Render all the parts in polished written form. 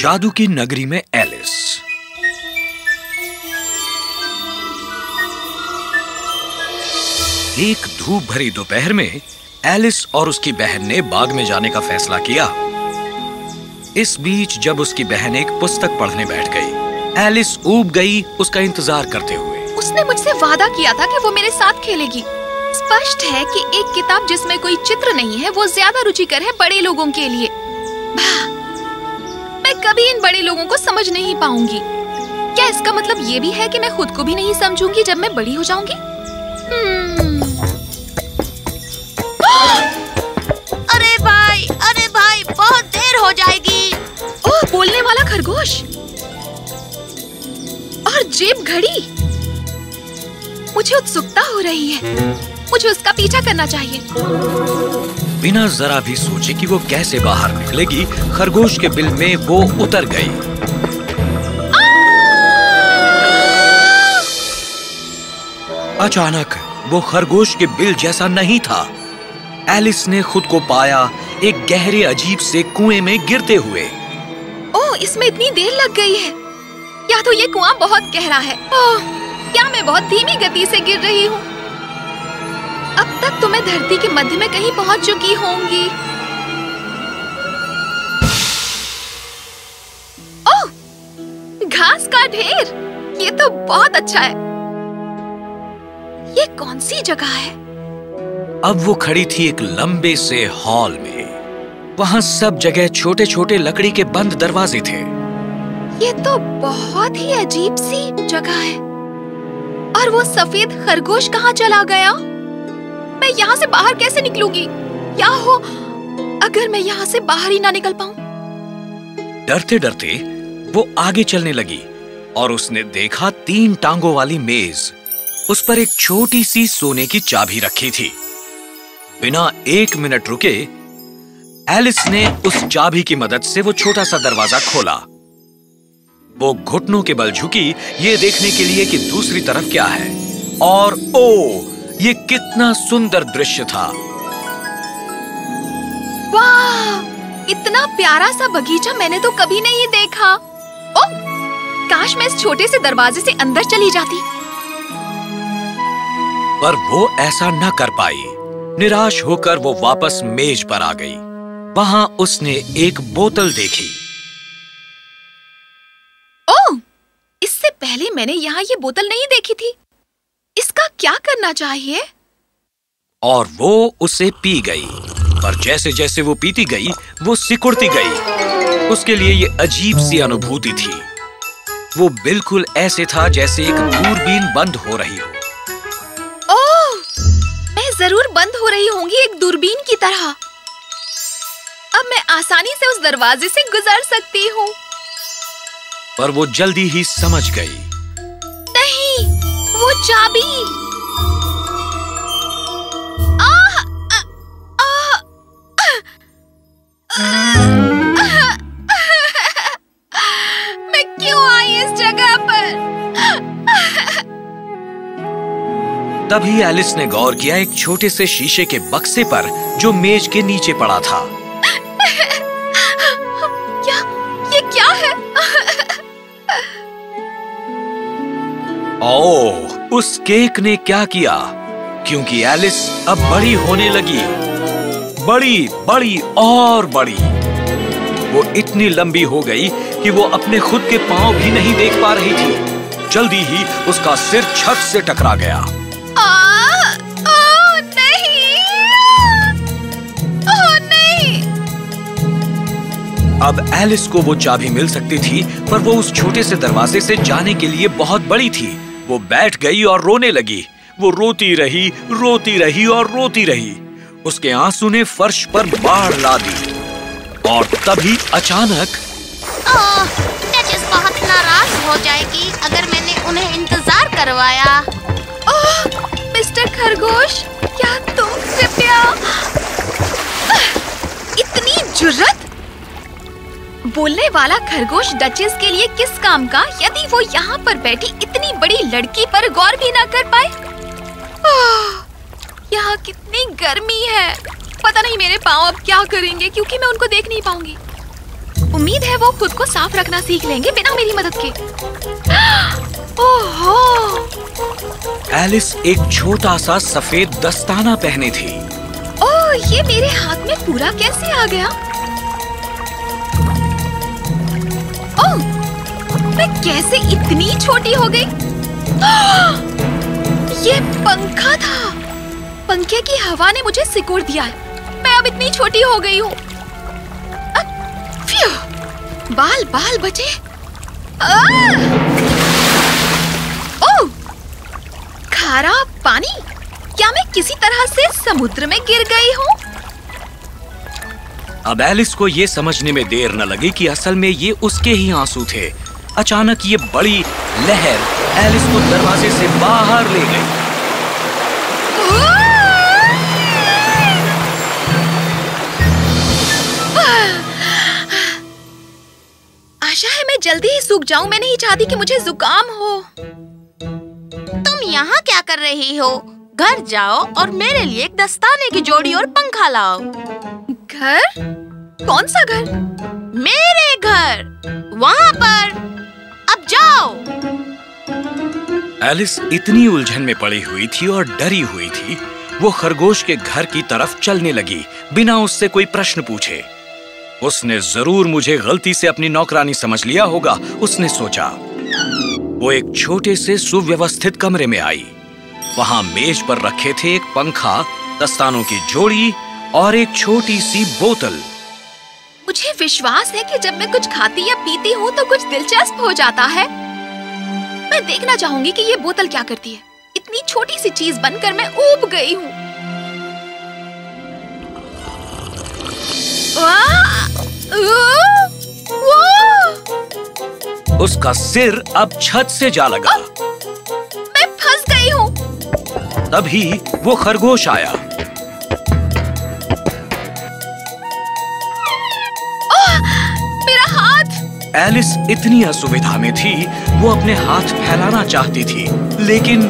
जादू की नगरी में एलिस। एक धूप भरी दोपहर में एलिस और उसकी बहन ने बाग में जाने का फैसला किया। इस बीच जब उसकी बहन एक पुस्तक पढ़ने बैठ गई, एलिस ऊब गई उसका इंतजार करते हुए। उसने मुझसे वादा किया था कि वो मेरे साथ खेलेगी। स्पष्ट है कि एक किताब जिसमें कोई चित्र नहीं है वो ज्यादा रुचिकर है बड़े लोगों के लिए। मैं कभी इन बड़े लोगों को समझ नहीं पाऊंगी। क्या इसका मतलब ये भी है कि मैं खुद को भी नहीं समझूंगी जब मैं बड़ी हो जाऊंगी? अरे भाई, बहुत देर हो जाएगी। ओह, बोलने वाला खरगोश और जेब घड़ी। मुझे उत्सुकता हो रही है। मुझे उसका पीछा करना चाहिए। बिना जरा भी सोचे कि वो कैसे बाहर निकलेगी, खरगोश के बिल में वो उतर गई। अचानक वो खरगोश के बिल जैसा नहीं था। एलिस ने खुद को पाया एक गहरे अजीब से कुएं में गिरते हुए। ओह, इसमें इतनी देर लग गई है। या तो ये कुआं बहुत गहरा है। ओह, क्या मैं बहुत धीमी गति से गिर रही हूँ? अब तक तो मैं धरती के मध्य में कहीं पहुंच चुकी होंगी। ओह, घास का ढेर। ये तो बहुत अच्छा है। ये कौन सी जगह है? अब वो खड़ी थी एक लंबे से हॉल में। वहां सब जगह छोटे छोटे लकड़ी के बंद दरवाजे थे। ये तो बहुत ही अजीब सी जगह है। और वो सफेद खरगोश कहाँ चला गया? मैं यहाँ से बाहर कैसे निकलूंगी? क्या हो अगर मैं यहाँ से बाहर ही ना निकल पाऊं? डरते डरते वो आगे चलने लगी और उसने देखा 3 टांगों वाली मेज। उस पर एक छोटी सी सोने की चाबी रखी थी। बिना 1 मिनट रुके एलिस ने उस चाबी की मदद से वो छोटा सा दरवाजा खोला। वो घुटनों के बल झुकी ये देखने के लिए कि दूसरी तरफ क्या है। और ओ, ये कितना सुंदर दृश्य था। वाह, इतना प्यारा सा बगीचा मैंने तो कभी नहीं देखा। ओह, काश मैं इस छोटे से दरवाजे से अंदर चली जाती। पर वो ऐसा न कर पाई। निराश होकर वो वापस मेज पर आ गई। वहां उसने एक बोतल देखी। ओह, इससे पहले मैंने यहाँ ये बोतल नहीं देखी थी। इसका क्या करना चाहिए? और वो उसे पी गई। पर जैसे जैसे वो पीती गई, वो सिकुड़ती गई। उसके लिए ये अजीब सी अनुभूति थी। वो बिल्कुल ऐसे था जैसे एक दूरबीन बंद हो रही हो। ओह, मैं जरूर बंद हो रही होंगी एक दूरबीन की तरह। अब मैं आसानी से उस दरवाजे से गुजर सकती हूँ। पर वो जल्दी ही समझ गई। नहीं, वो चाबी। मैं क्यों आई इस जगह पर? तभी एलिस ने गौर किया एक छोटे से शीशे के बक्से पर जो मेज के नीचे पड़ा था। ये क्या है? ओह, उस केक ने क्या किया? क्योंकि एलिस अब बड़ी होने लगी। बड़ी बड़ी और बड़ी। वो इतनी लंबी हो गई कि वो अपने खुद के पांव भी नहीं देख पा रही थी। जल्दी ही उसका सिर छत से टकरा गया। ओह नहीं! ओह नहीं! अब एलिस को वो चाबी मिल सकती थी, पर वो उस छोटे से दरवाजे से जाने के लिए बहुत बड़ी थी। वो बैठ गई और रोने लगी। वो रोती रही, रोती रही और रोती रही। उसके आंसू ने फर्श पर बाढ़ ला दी। और तभी अचानक डचेस बहुत नाराज हो जाएगी अगर मैंने उन्हें इंतजार करवाया। ओह, मिस्टर खरगोश, क्या तुम कृपया? इतनी जुर्रत! बोलने वाला खरगोश डचेस के लिए किस काम का, यदि वो यहाँ पर बैठी इतनी बड़ी लड़की पर गौर भी ना कर पाए? यहाँ कितनी गर्मी है। पता नहीं मेरे पाँव अब क्या करेंगे, क्योंकि मैं उनको देख नहीं पाऊंगी। उम्मीद है वो खुद को साफ रखना सीख लेंगे बिना मेरी मदद के। ओहो! एलिस एक छोटा सा सफेद दस्ताना पहने थी। ओह, ये मेरे हाथ में पूरा कैसे आ गया? ओह, मैं कैसे इतनी छोटी हो गई? ये पंखा था। पंखे की हवा ने मुझे सिकोड़ दिया है। मैं अब इतनी छोटी हो गई हूँ। बाल बाल बचे। ओह, खारा पानी। क्या मैं किसी तरह से समुद्र में गिर गई हूँ? अब एलिस को ये समझने में देर न लगी कि असल में ये उसके ही आंसू थे। अचानक ये बड़ी लहर एलिस को दरवाजे से बाहर ले गई। आशा है मैं जल्दी ही सूख जाऊं। मैं नहीं चाहती कि मुझे जुकाम हो। तुम यहाँ क्या कर रही हो? घर जाओ और मेरे लिए एक दस्ताने की जोड़ी और पंखा लाओ। घर? कौन सा घर? मेरे घर, वहाँ पर। अब जाओ। एलिस इतनी उलझन में पड़ी हुई थी और डरी हुई थी, वो खरगोश के घर की तरफ चलने लगी बिना उससे कोई प्रश्न पूछे। उसने जरूर मुझे गलती से अपनी नौकरानी समझ लिया होगा, उसने सोचा। वो एक छोटे से सुव्यवस्थित कमरे में आई। वहां मेज पर रखे थे एक पंखा, दस्तानों की जोड़ी और एक छोटी सी बोतल। मुझे विश्वास है कि जब मैं कुछ खाती या पीती हूँ तो कुछ दिलचस्प हो जाता है। मैं देखना चाहूंगी कि ये बोतल क्या करती है। इतनी छोटी सी चीज बनकर मैं ऊब गई हूँ। उसका सिर अब छत से जा लगा। मैं फंस गई हूँ। तभी वो खरगोश आया। मेरा हाथ! एलिस इतनी असुविधा में थी, वो अपने हाथ फैलाना चाहती थी, लेकिन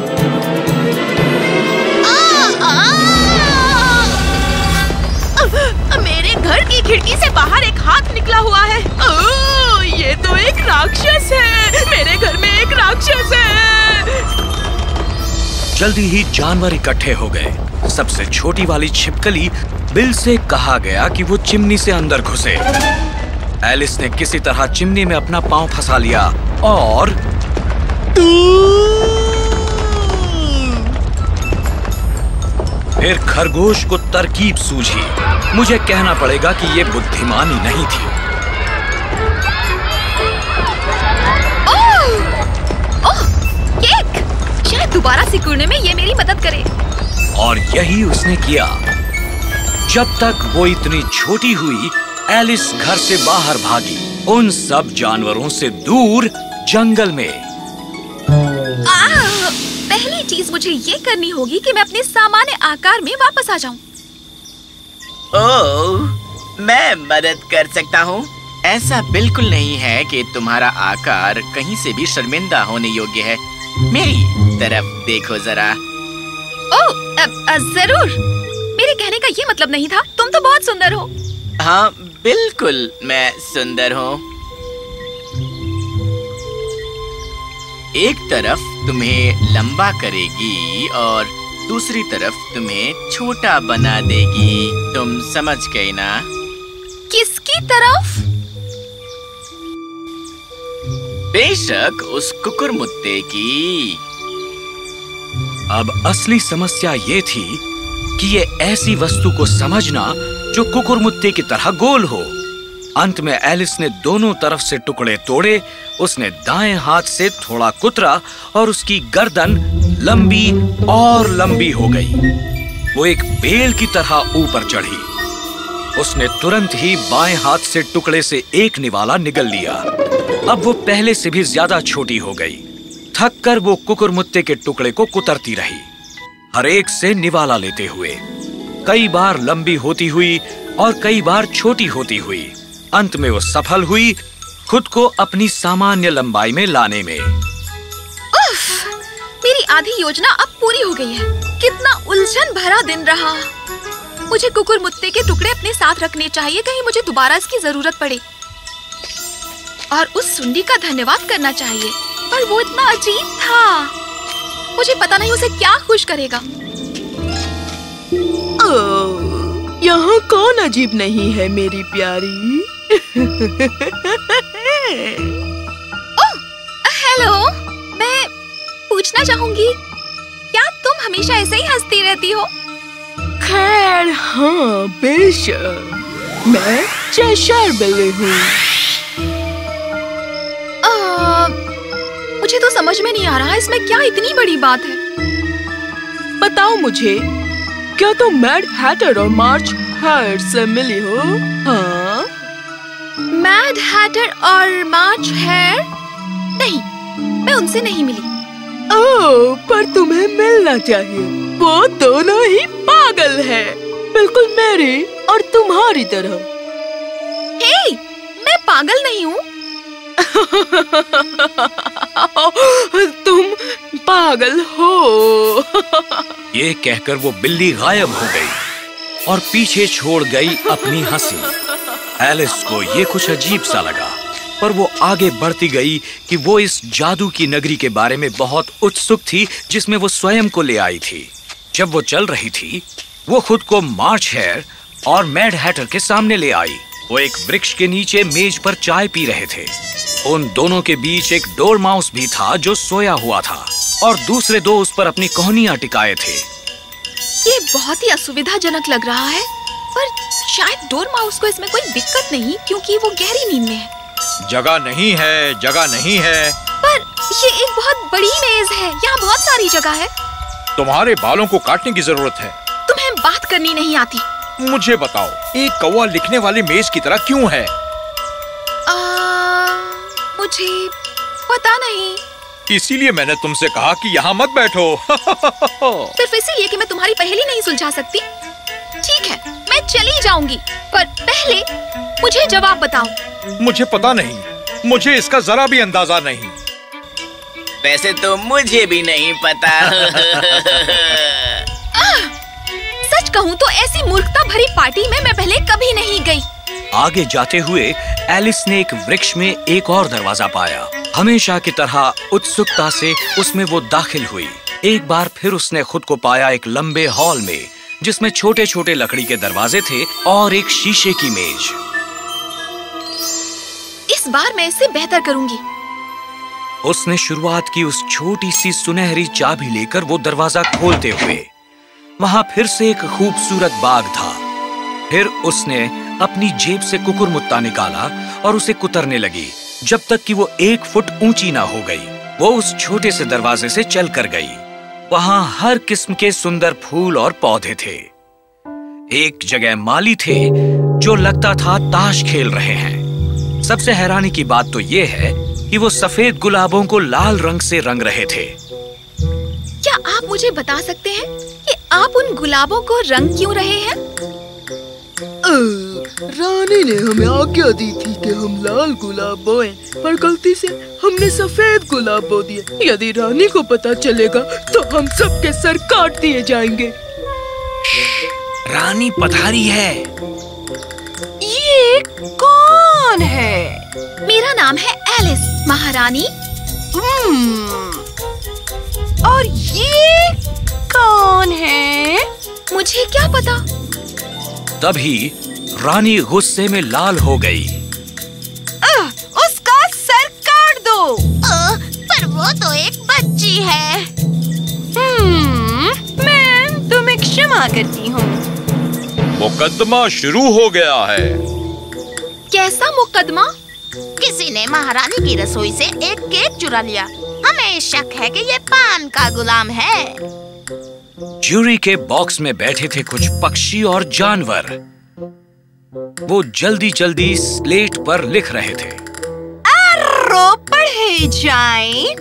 मेरे घर की खिड़की से बाहर एक हाथ निकला हुआ है। ये तो एक राक्षस है। मेरे घर में एक राक्षस है। जल्दी ही जानवर इकट्ठे हो गए। सबसे छोटी वाली छिपकली बिल से कहा गया कि वो चिमनी से अंदर घुसे। एलिस ने किसी तरह चिमनी में अपना पांव फंसा लिया और फिर खरगोश को तरकीब सूझी। मुझे कहना पड़ेगा कि ये बुद्धिमानी नहीं थी। ओह, केक! शायद दोबारा सिकुड़ने में ये मेरी मदद करे। और यही उसने किया। जब तक वो इतनी छोटी हुई, एलिस घर से बाहर भागी, उन सब जानवरों से दूर जंगल में। पहली चीज मुझे ये करनी होगी कि मैं अपने सामान्य आकार में वापस आ जाऊं। ओह, मैं मदद कर सकता हूँ। ऐसा बिल्कुल नहीं है कि तुम्हारा आकार कहीं से भी शर्मिंदा होने योग्य है। मेरी तरफ देखो जरा। ओह, जरूर। मेरे कहने का ये मतलब नहीं था। तुम तो बहुत सुंदर हो। हाँ, बिल्कुल मैं सुंदर हूँ। एक तरफ तुम्हें लंबा करेगी और दूसरी तरफ तुम्हें छोटा बना देगी। तुम समझ गई ना? किसकी तरफ? बेशक उस कुकुरमुत्ते की। अब असली समस्या ये थी कि ये ऐसी वस्तु को समझना जो कुकुरमुत्ते की तरह गोल हो। अंत में एलिस ने दोनों तरफ से टुकड़े तोड़े। उसने दाएं हाथ से थोड़ा कुतरा और उसकी गर्दन लंबी और लंबी हो गई। वो एक बेल की तरह ऊपर चढ़ी। उसने तुरंत ही बाएं हाथ से टुकड़े से एक निवाला निगल लिया। अब वो पहले से भी ज्यादा छोटी हो गई। थक कर वो कुकुरमुत्ते के टुकड़े को कुतरती रही, हर एक से निवाला लेते हुए। कई बार लंबी होती हुई और कई बार छोटी होती हुई। अंत में वो सफल हुई खुद को अपनी सामान्य लंबाई में लाने में। उफ, मेरी आधी योजना अब पूरी हो गई है। कितना उलझन भरा दिन रहा। मुझे कुकुरमुत्ते के टुकड़े अपने साथ रखने चाहिए, कहीं मुझे दोबारा इसकी जरूरत पड़े। और उस सुंडी का धन्यवाद करना चाहिए, पर वो इतना अजीब था। मुझे पता नहीं उसे क्या खुश करेगा। यहाँ कौन अजीब नहीं है मेरी प्यारी? ओह, हेलो। मैं पूछना चाहूंगी, क्या तुम हमेशा ऐसे ही हंसती रहती हो? खैर हाँ, बेशक। मैं चेशायर बिल्ली हूँ। मुझे तो समझ में नहीं आ रहा इसमें क्या इतनी बड़ी बात है। बताओ मुझे, क्या तुम मैड हैटर और मार्च हायर से मिली हो? हाँ? मैड हैटर और मार्च हायर? नहीं, मैं उनसे नहीं मिली। ओह, पर तुम्हें मिलना चाहिए। वो दोनों ही पागल है, बिल्कुल मेरी और तुम्हारी तरह। हे, मैं पागल नहीं हूँ। तुम पागल हो। ये कहकर वो बिल्ली गायब हो गई और पीछे छोड़ गई अपनी हंसी। एलिस को ये कुछ अजीब सा लगा, पर वो आगे बढ़ती गई कि वो इस जादू की नगरी के बारे में बहुत उत्सुक थी जिसमें वो स्वयं को ले आई थी। जब वो चल रही थी, वो खुद को मार्च हेयर और मैड हैटर के सामने ले आई। वो एक वृक्ष के नीचे मेज पर चाय पी रहे थे। उन दोनों के बीच एक डोरमाउस भी था जो सोया हुआ था, और दूसरे दो उस पर अपनी कोहनियां टिकाए थे। ये बहुत ही असुविधाजनक लग रहा है, पर शायद डोरमाउस को इसमें कोई दिक्कत नहीं, क्योंकि वो गहरी नींद में है। जगह नहीं है, जगह नहीं है। पर ये एक बहुत बड़ी मेज है, यहाँ बहुत सारी जगह है। तुम्हारे बालों को काटने की जरूरत है। तुम्हें बात करनी नहीं आती। मुझे बताओ, एक कौवा लिखने वाली मेज की तरह क्यों है? मुझे पता नहीं। इसीलिए मैंने तुमसे कहा कि यहाँ मत बैठो। सिर्फ इसीलिए कि मैं तुम्हारी पहेली नहीं सुलझा सकती। ठीक है, मैं चली जाऊंगी, पर पहले मुझे जवाब बताओ। मुझे पता नहीं, मुझे इसका जरा भी अंदाजा नहीं। वैसे तो मुझे भी नहीं पता। सच कहूँ तो ऐसी मूर्खता भरी पार्टी में मैं पहले कभी नहीं गई। आगे जाते हुए एलिस ने एक वृक्ष में एक और दरवाजा पाया। हमेशा की तरह उत्सुकता से उसमें वो दाखिल हुई। एक बार फिर उसने खुद को पाया एक लंबे हॉल में, जिसमें छोटे छोटे लकड़ी के दरवाजे थे और एक शीशे की मेज। इस बार मैं इसे बेहतर करूंगी। उसने शुरुआत की उस छोटी सी सुनहरी चाबी लेकर वो दरवाजा खोलते हुए। वहां फिर से एक खूबसूरत बाग था। फिर उसने अपनी जेब से कुकुरमुत्ता निकाला और उसे कुतरने लगी, जब तक कि वो 1 फुट ऊंची ना हो गई। वो उस छोटे से दरवाजे से चल कर गई। वहां हर किस्म के सुंदर फूल और पौधे थे। एक जगह माली थे जो लगता था ताश खेल रहे हैं। सबसे हैरानी की बात तो ये है कि वो सफेद गुलाबों को लाल रंग से रंग रहे थे। क्या आप मुझे बता सकते हैं कि आप उन गुलाबों को रंग क्यों रहे हैं? रानी ने हमें आज्ञा दी थी कि हम लाल गुलाब बोएं, पर गलती से हमने सफेद गुलाब बो दिए। यदि रानी को पता चलेगा तो हम सबके सर काट दिए जाएंगे। रानी पधारी है। ये कौन है? मेरा नाम है एलिस, महारानी। और ये कौन है? मुझे क्या पता। तभी रानी गुस्से में लाल हो गई। उसका सर काट दो। पर वो तो एक बच्ची है। मैं तुम्हें क्षमा करती हूँ। मुकदमा शुरू हो गया है। कैसा मुकदमा? किसी ने महारानी की रसोई से एक केक चुरा लिया। हमें शक है कि ये पान का गुलाम है। ज्यूरी के बॉक्स में बैठे थे कुछ पक्षी और जानवर। वो जल्दी जल्दी स्लेट पर लिख रहे थे। रो पढ़े जाएं।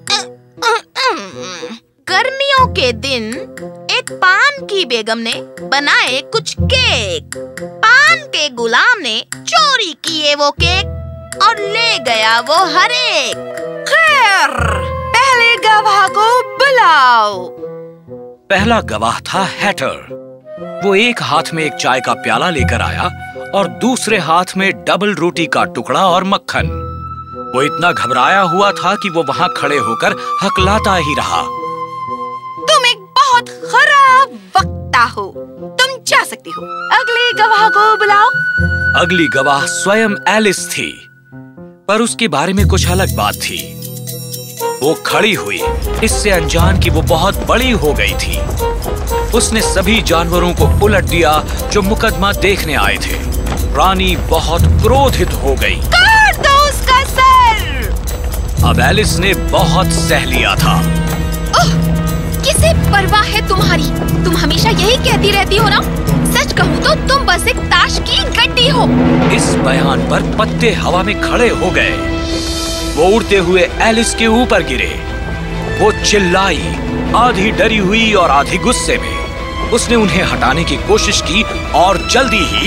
गर्मियों के दिन एक पान की बेगम ने बनाए कुछ केक। पान के गुलाम ने चोरी किए वो केक और ले गया वो हर एक। खैर, पहले गवाह को बुलाओ। पहला गवाह था हैटर। वो एक हाथ में एक चाय का प्याला लेकर आया और दूसरे हाथ में डबल रोटी का टुकड़ा और मक्खन। वो इतना घबराया हुआ था कि वो वहाँ खड़े होकर हकलाता ही रहा। तुम एक बहुत खराब वक्ता हो। तुम जा सकते हो। अगले गवाह को बुलाओ। अगली गवाह स्वयं एलिस थी, पर उसके बारे में कुछ अलग बात थी। वो खड़ी हुई इससे अनजान कि वो बहुत बड़ी हो गई थी। उसने सभी जानवरों को उलट दिया जो मुकदमा देखने आए थे। रानी बहुत क्रोधित हो गई। काट दो उसका सर। अब एलिस ने बहुत सह लिया था। किसे परवाह है तुम्हारी? तुम हमेशा यही कहती रहती हो ना। सच कहूँ तो तुम बस एक ताश की गड्डी हो। इस बयान पर पत्ते हवा में खड़े हो गए। वो उड़ते हुए एलिस के ऊपर गिरे। वो चिल्लाई, आधी डरी हुई और आधी गुस्से में। उसने उन्हें हटाने की कोशिश की और जल्दी ही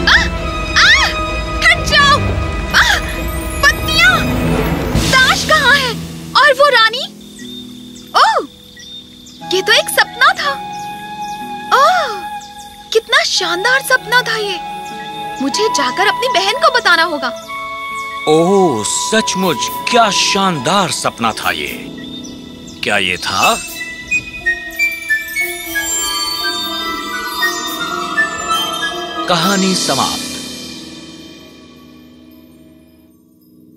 हट जाओ। पत्तियां। ताश कहाँ है? और वो रानी? ओह, ये तो एक सपना था। ओह, कितना शानदार सपना था ये। मुझे जाकर अपनी बहन को बताना होगा। ओह, सचमुच क्या शानदार सपना था ये। क्या ये था? कहानी समाप्त।